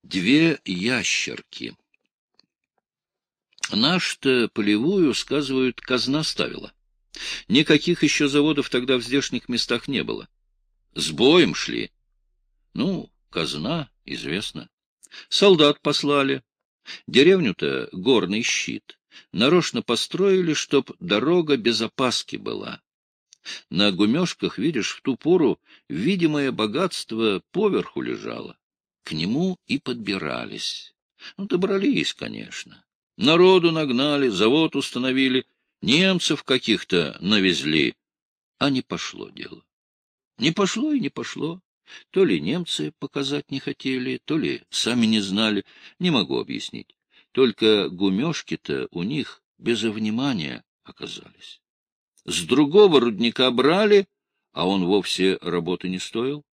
Две ящерки. Наш-то полевую, сказывают, казна ставила. Никаких еще заводов тогда в здешних местах не было. С боем шли. Ну, казна, известно. Солдат послали. Деревню-то горный щит. Нарочно построили, чтоб дорога без опаски была. На гумежках, видишь, в ту пору видимое богатство поверху лежало. К нему и подбирались. Ну, добрались, конечно. Народу нагнали, завод установили, немцев каких-то навезли. А не пошло дело. Не пошло и не пошло. То ли немцы показать не хотели, то ли сами не знали. Не могу объяснить. Только гумежки-то у них без внимания оказались. С другого рудника брали, а он вовсе работы не стоил.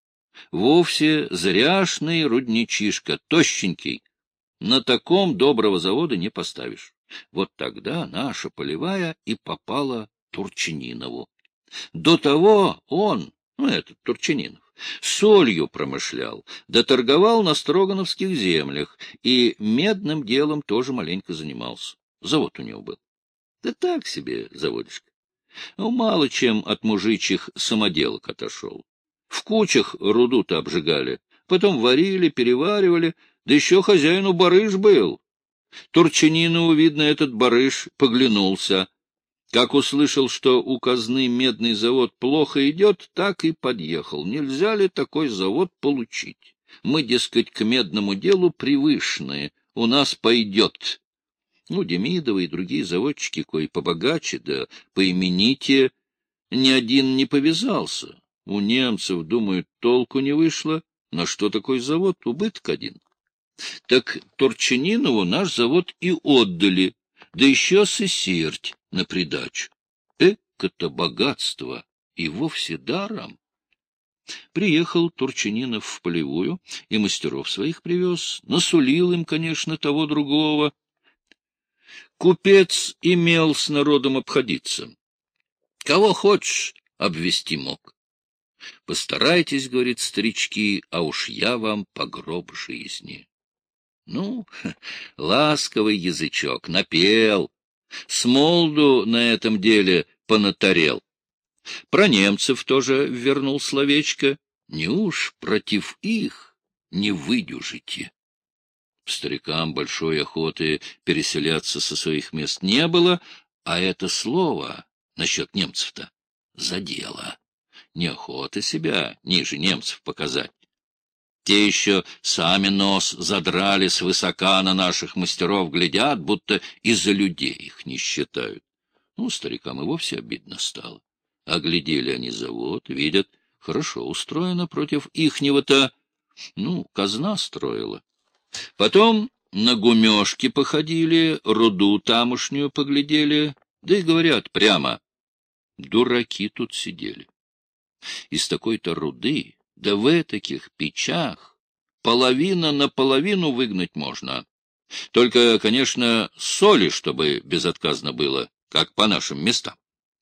Вовсе зряшный рудничишка, тощенький. На таком доброго завода не поставишь. Вот тогда наша полевая и попала Турчининову. До того он, этот Турчининов, солью промышлял, да торговал на строгановских землях и медным делом тоже маленько занимался. Завод у него был. Да так себе заводишко. Ну, мало чем от мужичьих самоделок отошел. В кучах руду-то обжигали, потом варили, переваривали, да еще хозяину барыш был. Турчининову, видно, этот барыш поглянулся. Как услышал, что у казны медный завод плохо идет, так и подъехал. Нельзя ли такой завод получить? Мы, дескать, к медному делу привычные, у нас пойдет. Ну, Демидовы и другие заводчики, кои побогаче, да поимените, ни один не повязался. У немцев, думают, толку не вышло. На что такой завод? Убыток один. Так Турчининову наш завод и отдали, да еще сысерть на придачу. Эко-то богатство, и вовсе даром. Приехал Турчининов в полевую и мастеров своих привез, насулил им, конечно, того другого. Купец имел с народом обходиться. Кого хочешь, обвести мог. Постарайтесь, говорит, старички, а уж я вам по гроб жизни. Ну, ласковый язычок, напел, смолду на этом деле понатарел. Про немцев тоже вернул словечко. Неуж против их не выдюжите? Старикам большой охоты переселяться со своих мест не было, а это слово насчет немцев-то задело. Неохота себя ниже немцев показать. Те еще сами нос задрали свысока на наших мастеров, глядят, будто из-за людей их не считают. Ну, старикам и вовсе обидно стало. Оглядели они завод, видят, хорошо устроено против ихнего-то, казна строила. Потом на гумежки походили, руду тамошнюю поглядели, да и говорят прямо, дураки тут сидели. Из такой-то руды, да в этаких печах, половина на половину выгнать можно. Только, конечно, соли, чтобы безотказно было, как по нашим местам.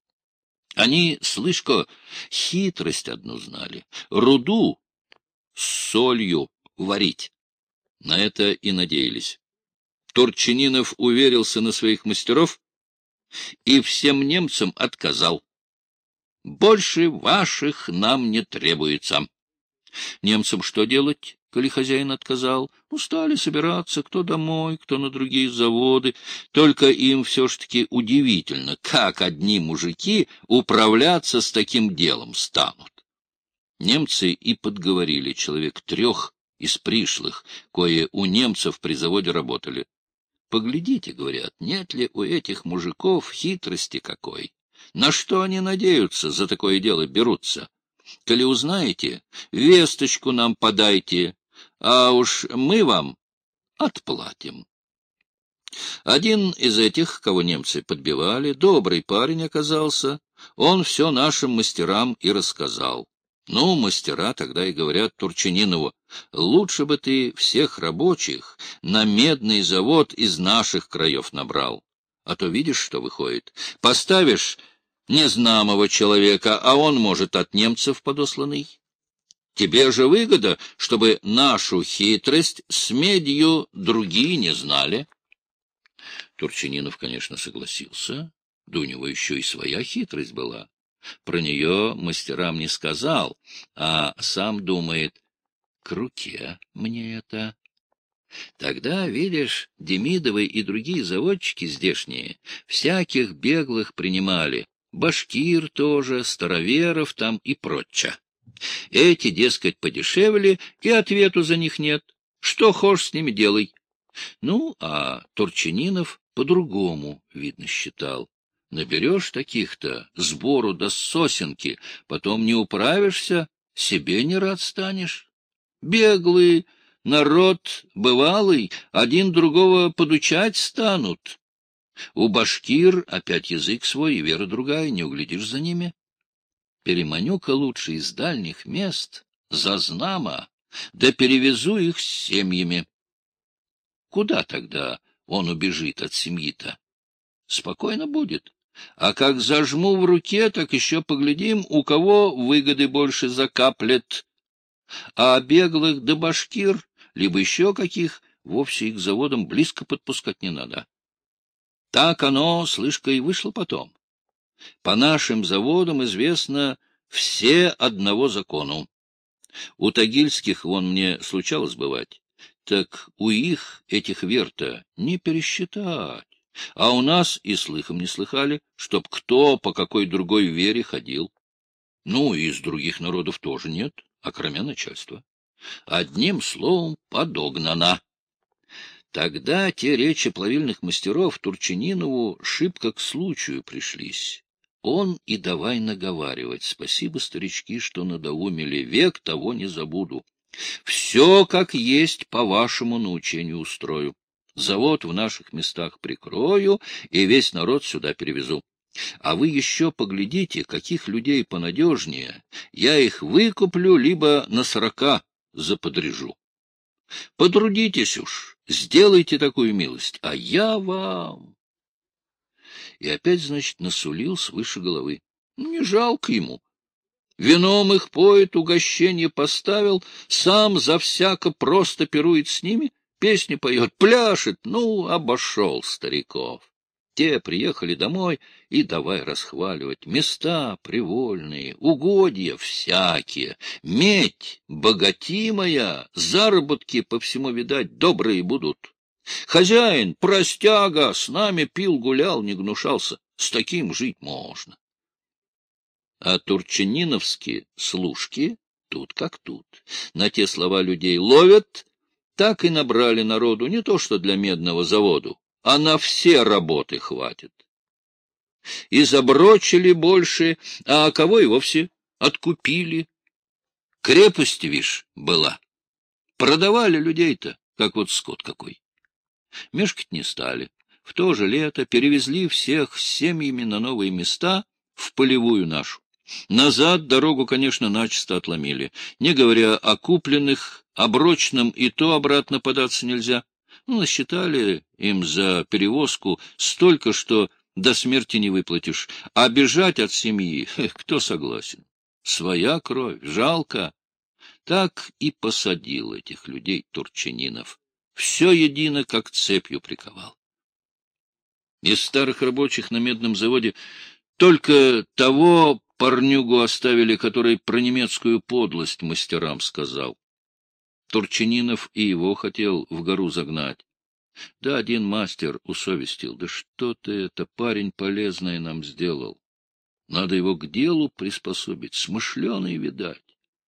Они, слышь-ка, хитрость одну знали — руду с солью варить. На это и надеялись. Турчининов уверился на своих мастеров и всем немцам отказал. Больше ваших нам не требуется. Немцам что делать, коли хозяин отказал? Стали собираться, кто домой, кто на другие заводы. Только им все ж таки удивительно, как одни мужики управляться с таким делом станут. Немцы и подговорили человек 3 из пришлых, кое у немцев при заводе работали. Поглядите, говорят, нет ли у этих мужиков хитрости какой? На что они надеются, за такое дело берутся? Коли узнаете, весточку нам подайте, а уж мы вам отплатим. Один из этих, кого немцы подбивали, добрый парень оказался, он все нашим мастерам и рассказал. Мастера тогда и говорят Турчининову, лучше бы ты всех рабочих на медный завод из наших краев набрал. А то видишь, что выходит. Поставишь незнакомого человека, а он, может, от немцев подосланный. Тебе же выгода, чтобы нашу хитрость с медью другие не знали. Турчининов, конечно, согласился, да у него еще и своя хитрость была. Про нее мастерам не сказал, а сам думает, к руке мне это. Тогда, видишь, Демидовы и другие заводчики здешние всяких беглых принимали, башкир тоже, староверов там и прочее. Эти, дескать, подешевле, и ответу за них нет. Что хошь с ними делай. Ну, а Турчининов по-другому, видно, считал. Наберешь таких-то, сбору до сосенки, потом не управишься, себе не рад станешь. Беглый, народ бывалый, один другого подучать станут. У башкир опять язык свой и вера другая, не углядишь за ними. Переманю-ка лучше из дальних мест, за знамо, да перевезу их с семьями. Куда тогда он убежит от семьи-то? Спокойно будет. А как зажму в руке, так еще поглядим, у кого выгоды больше закаплет. А беглых да башкир, либо еще каких, вовсе их заводом близко подпускать не надо. Так оно, слышка, и вышло потом. По нашим заводам известно все одного закону. У тагильских, вон мне случалось бывать, так у их, этих верта, не пересчитать. А у нас и слыхом не слыхали, чтоб кто по какой другой вере ходил. Ну, и из других народов тоже нет, окромя начальства. Одним словом, подогнано. Тогда те речи плавильных мастеров Турчининову шибко к случаю пришлись. Он и давай наговаривать. Спасибо, старички, что надоумили, век того не забуду. Все как есть по вашему научению устрою. Завод в наших местах прикрою и весь народ сюда перевезу. А вы еще поглядите, каких людей понадежнее. Я их выкуплю, либо на 40 заподряжу. Потрудитесь уж, сделайте такую милость, а я вам... И опять, значит, насулил свыше головы. Не жалко ему. Вином их поет, угощение поставил, сам за всяко просто пирует с ними, песни поет, пляшет, ну, обошел стариков. Те приехали домой и давай расхваливать. Места привольные, угодья всякие, медь богатимая, заработки по всему, видать, добрые будут. Хозяин, простяга, с нами пил, гулял, не гнушался. С таким жить можно. А турчининовские служки тут как тут. На те слова людей ловят, так и набрали народу, не то что для медного заводу, а на все работы хватит. И заброчили больше, а кого и вовсе откупили. Крепость, вишь, была. Продавали людей-то, как вот скот какой. Мешкать не стали. В то же лето перевезли всех с семьями на новые места в полевую нашу. Назад дорогу, конечно, начисто отломили. Не говоря о купленных, оброчном и то обратно податься нельзя. Ну, насчитали им за перевозку столько, что до смерти не выплатишь. А бежать от семьи, кто согласен? Своя кровь, жалко. Так и посадил этих людей Турчининов. Все едино, как цепью приковал. Из старых рабочих на медном заводе только того парнюгу оставили, который про немецкую подлость мастерам сказал. Турчининов и его хотел в гору загнать. Да один мастер усовестил. Да что ты это, парень полезное нам сделал. Надо его к делу приспособить, смышленый, видать.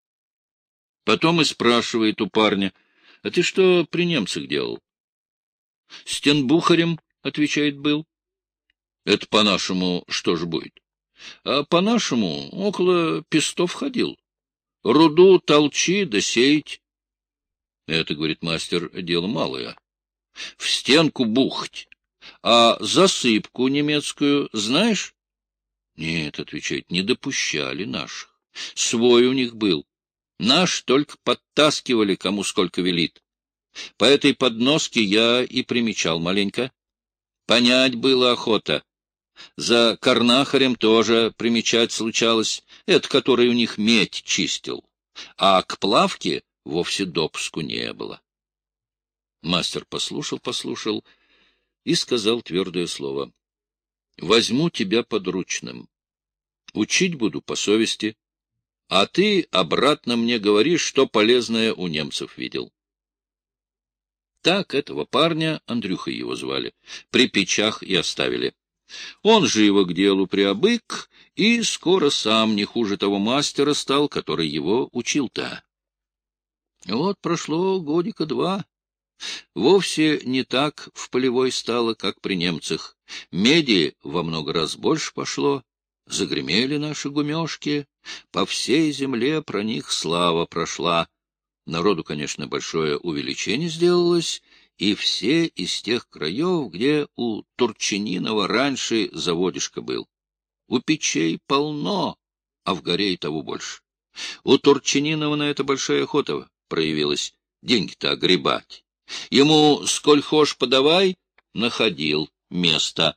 Потом и спрашивает у парня: — А ты что при немцах делал? — Стенбухарем, — отвечает, — был. — Это по-нашему что ж будет? — А по-нашему около пестов ходил. Руду толчи да сеять. — Это, — говорит мастер, — дело малое. В стенку бухать. А засыпку немецкую знаешь? — Нет, — отвечает, — не допущали наших. Свой у них был. Наш только подтаскивали, кому сколько велит. По этой подноске я и примечал маленько. Понять было охота. За карнахарем тоже примечать случалось. Это который у них медь чистил. а к плавке вовсе допуску не было. Мастер послушал и сказал твердое слово: возьму тебя подручным, учить буду по совести, а ты обратно мне говоришь, что полезное у немцев видел. Так этого парня, Андрюхой его звали, при печах и оставили. Он же его к делу приобык, и скоро сам не хуже того мастера стал, который его учил-то. Вот прошло годика 2. Вовсе не так в полевой стало, как при немцах. Меди во много раз больше пошло, загремели наши гумешки, по всей земле про них слава прошла. Народу, конечно, большое увеличение сделалось, и все из тех краев, где у Турчининова раньше заводишко был. У печей полно, а в горе и того больше. У Турчининова на это большая охота проявилась, деньги-то огребать. Ему сколь хошь подавай, находил место.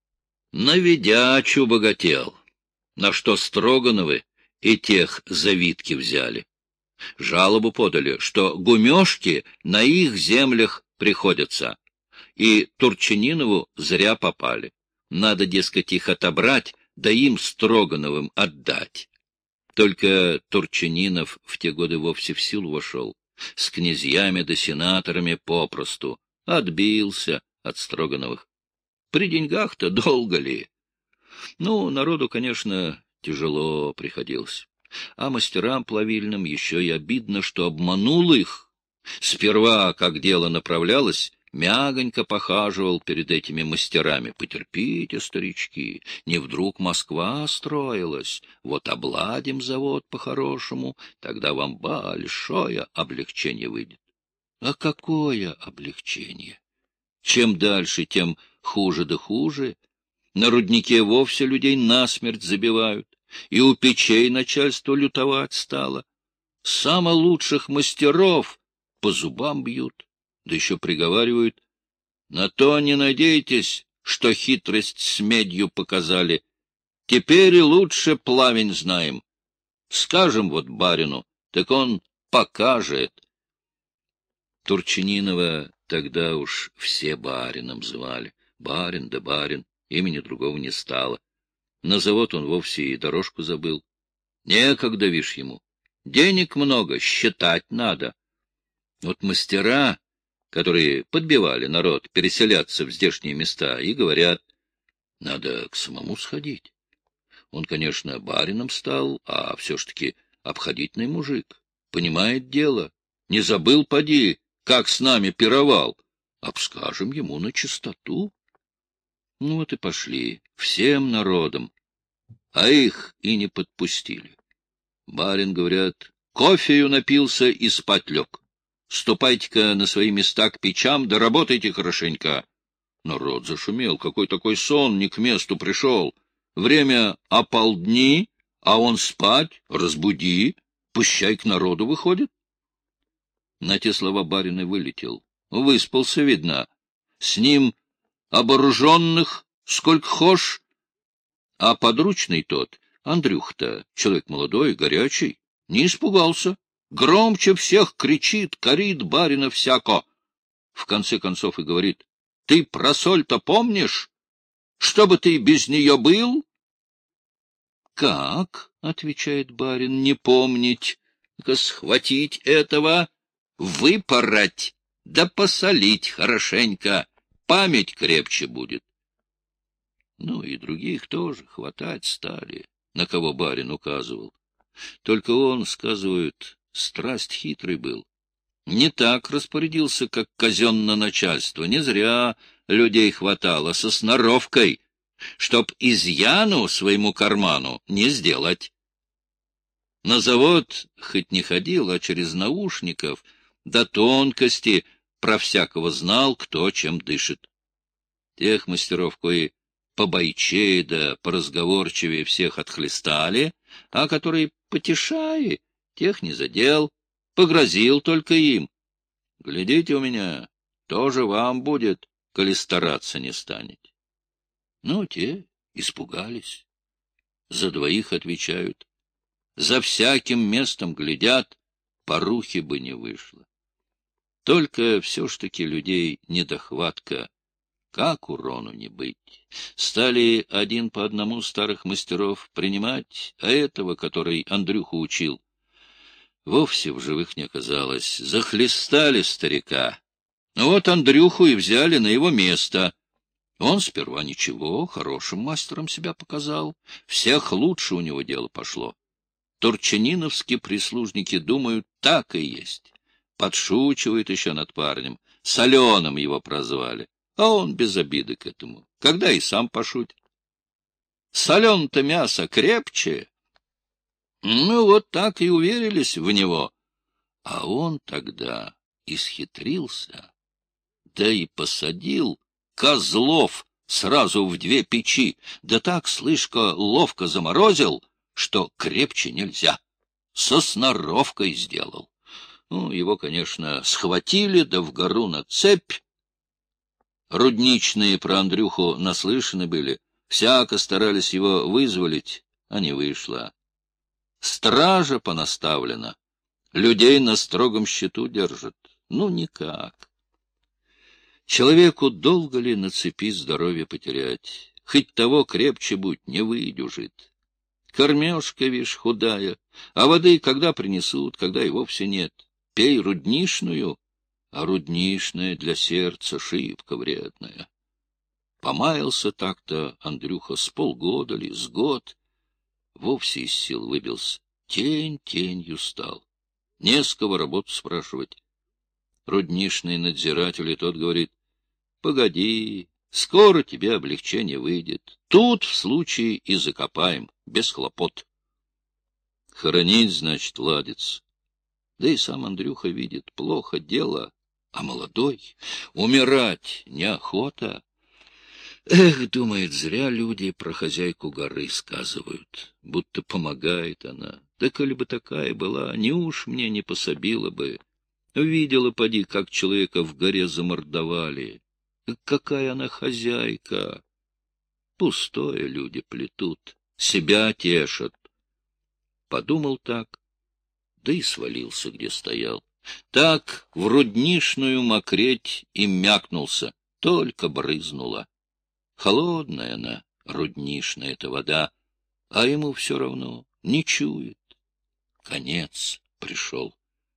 На ведячу богател, на что Строгановы и тех завидки взяли. Жалобу подали, что гумешки на их землях приходятся, и Турчининову зря попали. Надо, дескать, их отобрать, да им Строгановым отдать. Только Турчининов в те годы вовсе в силу вошел, с князьями да сенаторами попросту, отбился от Строгановых. При деньгах-то долго ли? Ну, народу, конечно, тяжело приходилось. А мастерам плавильным еще и обидно, что обманул их. Сперва, как дело направлялось, мягонько похаживал перед этими мастерами. Потерпите, старички, не вдруг Москва строилась. Вот обладим завод по-хорошему, тогда вам большое облегчение выйдет. А какое облегчение? Чем дальше, тем хуже да хуже. На руднике вовсе людей насмерть забивают, и у печей начальство лютовать стало. Самых лучших мастеров по зубам бьют, да еще приговаривают: на то не надейтесь, что хитрость с медью показали. Теперь и лучше плавень знаем. Скажем вот барину, так он покажет. Турчининова тогда уж все барином звали. Барин да барин, имени другого не стало. На завод он вовсе и дорожку забыл. Некогда, вишь, ему. Денег много, считать надо. Вот мастера, которые подбивали народ переселяться в здешние места, и говорят: надо к самому сходить. Он, конечно, барином стал, а все ж таки обходительный мужик. Понимает дело. Не забыл, поди, как с нами пировал. Обскажем ему на чистоту. Ну вот и пошли, всем народом. А их и не подпустили. Барин, говорят, кофею напился и спать лег. Ступайте-ка на свои места к печам, да работайте хорошенько. Народ зашумел. Какой такой сон, не к месту пришел. Время ополдни, а он спать, разбуди, пущай к народу выходит. На те слова барин и вылетел. Выспался, видно. С ним оборуженных сколько хошь, а подручный тот, Андрюх-то, человек молодой, горячий, не испугался. Громче всех кричит, корит барина всяко. В конце концов и говорит: ты про соль-то помнишь? Чтобы ты без нее был? — Как? — отвечает барин, — не помнить. Схватить этого, выпороть, да посолить хорошенько, память крепче будет. Ну и других тоже хватать стали, на кого барин указывал. Только он, сказывают, страсть хитрый был. Не так распорядился, как казенное начальство. Не зря людей хватало, со сноровкой, чтоб изъяну своему карману не сделать. На завод хоть не ходил, а через наушников до тонкости про всякого знал, кто чем дышит. Тех мастеров, кои побойчее да поразговорчивее всех отхлестали, а которые потешае, тех не задел, погрозил только им. Глядите у меня, тоже вам будет, коли стараться не станете. Ну, те испугались. За двоих отвечают. за всяким местом глядят, порухи бы не вышло. Только все ж таки людей недохватка, как урону не быть. Стали один по одному старых мастеров принимать, а этого, который Андрюху учил, вовсе в живых не оказалось. Захлестали старика. Ну вот Андрюху и взяли на его место. Он сперва ничего, хорошим мастером себя показал. Всех лучше у него дело пошло. Турчаниновские прислужники думают, так и есть. Подшучивают еще над парнем. Соленым его прозвали. А он без обиды к этому. Когда и сам пошутит. Солен-то мясо крепче. Ну, вот так и уверились в него. А он тогда исхитрился, да и посадил козлов сразу в 2 печи, да так, слышка, ловко заморозил, что крепче нельзя. Со сноровкой сделал. Ну, его, конечно, схватили, да в гору на цепь. Рудничные про Андрюху наслышаны были, всяко старались его вызволить, а не вышло. Стража понаставлена, людей на строгом счету держат. Ну, никак. Человеку долго ли на цепи здоровье потерять? Хоть того крепче будь, не выдюжит. Кормежка, вишь, худая, а воды когда принесут, когда и вовсе нет. Пей руднишную, а руднишная для сердца шибко вредная. Помаялся так-то Андрюха с полгода ли, с год, вовсе из сил выбился, тень тенью стал. Не с кого работу спрашивать. Руднишный надзиратель, и тот говорит: погоди, скоро тебе облегчение выйдет. Тут в случае и закопаем, без хлопот. Хоронить, значит, ладится. Да и сам Андрюха видит, плохо дело, а молодой, умирать неохота. Эх, думает, зря люди про хозяйку горы сказывают, будто помогает она. Да коли бы такая была, неуж мне не пособила бы. Видела, поди, как человека в горе замордовали. Какая она хозяйка! Пустое люди плетут, себя тешат. Подумал так, да и свалился, где стоял. Так в руднишную мокреть и мякнулся, только брызнула. Холодная она, руднишная эта вода, а ему все равно не чует. Конец пришел.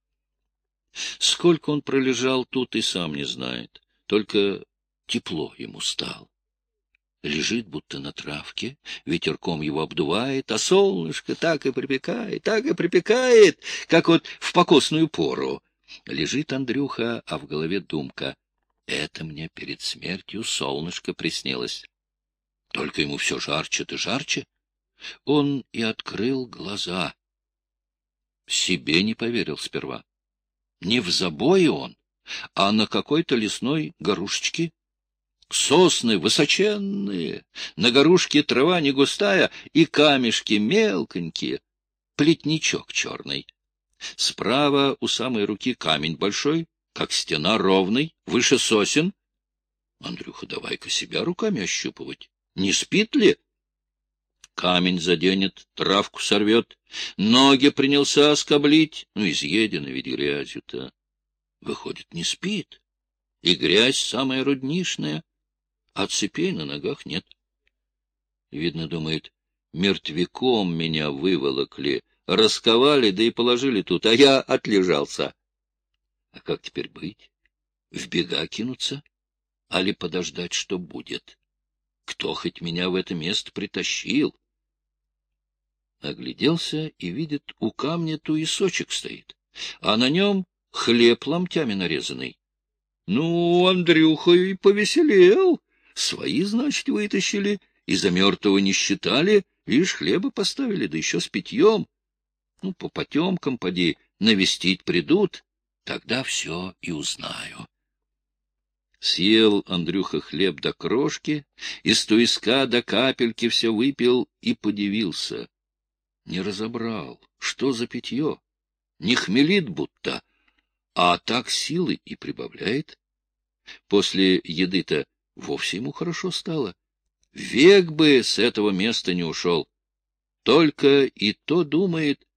Сколько он пролежал тут, и сам не знает, только тепло ему стало. Лежит будто на травке, ветерком его обдувает, а солнышко так и припекает, как вот в покосную пору. Лежит Андрюха, а в голове думка: это мне перед смертью солнышко приснилось. Только ему все жарче да жарче. Он и открыл глаза. Себе не поверил сперва. Не в забое он, а на какой-то лесной горушечке. Сосны высоченные, на горушке трава не густая и камешки мелконькие, плетничок черный. Справа у самой руки камень большой, как стена, ровный, выше сосен. Андрюха, давай-ка себя руками ощупывать. Не спит ли? Камень заденет, травку сорвет, ноги принялся скоблить. Ну, изъедено ведь грязью-то. Выходит, не спит. И грязь самая руднишная, а цепей на ногах нет. Видно, думает, мертвяком меня выволокли, расковали, да и положили тут, а я отлежался. А как теперь быть? В бега кинуться? Али подождать, что будет? Кто хоть меня в это место притащил? Огляделся и видит, у камня туесочек стоит, а на нем хлеб ломтями нарезанный. Ну, Андрюха и повеселел. Свои, значит, вытащили, и за мертвого не считали, лишь хлеба поставили, да еще с питьем. Ну, по потемкам, поди, навестить придут, тогда все и узнаю. Съел Андрюха хлеб до крошки, из туиска до капельки все выпил и подивился. Не разобрал, что за питье, не хмелит будто, а так силы и прибавляет. После еды-то вовсе ему хорошо стало. Век бы с этого места не ушел. Только и то думает,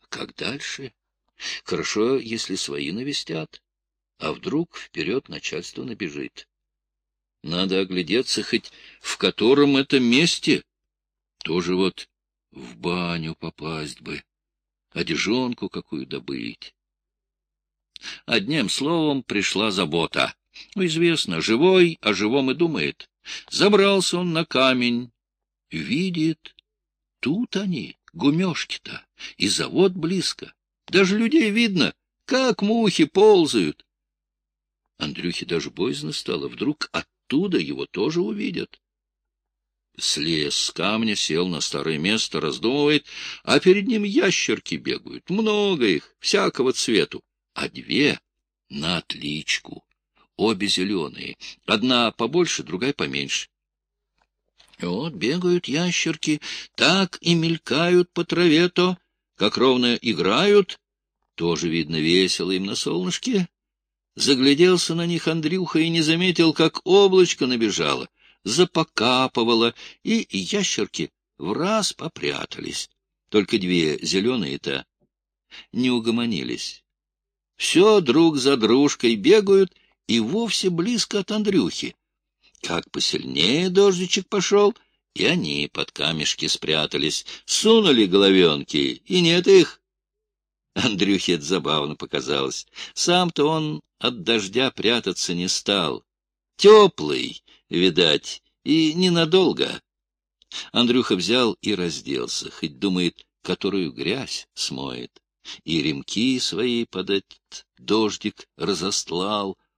Как дальше? Хорошо, если свои навестят, а вдруг вперед начальство набежит. Надо оглядеться хоть в котором это месте. Тоже вот в баню попасть бы, одежонку какую добыть. Одним словом пришла забота. Известно, живой о живом и думает. Забрался он на камень, видит, тут они, гумешки-то, и завод близко. Даже людей видно, как мухи ползают. Андрюхе даже боязно стало, вдруг оттуда его тоже увидят. Слез с камня, сел на старое место, раздумывает, а перед ним ящерки бегают, много их, всякого цвету, а две на отличку, обе зеленые, одна побольше, другая поменьше. Вот бегают ящерки, так и мелькают по траве-то, как ровно играют, тоже, видно, весело им на солнышке. Загляделся на них Андрюха и не заметил, как облачко набежало, запокапывало, и ящерки враз попрятались. Только две зеленые-то не угомонились. Все друг за дружкой бегают и вовсе близко от Андрюхи. Как посильнее дождичек пошел, и они под камешки спрятались, сунули головенки, и нет их. Андрюхе это забавно показалось. Сам-то он от дождя прятаться не стал. Теплый, видать, и ненадолго. Андрюха взял и разделся, хоть думает, которую грязь смоет. И ремки свои под этот дождик разостлал,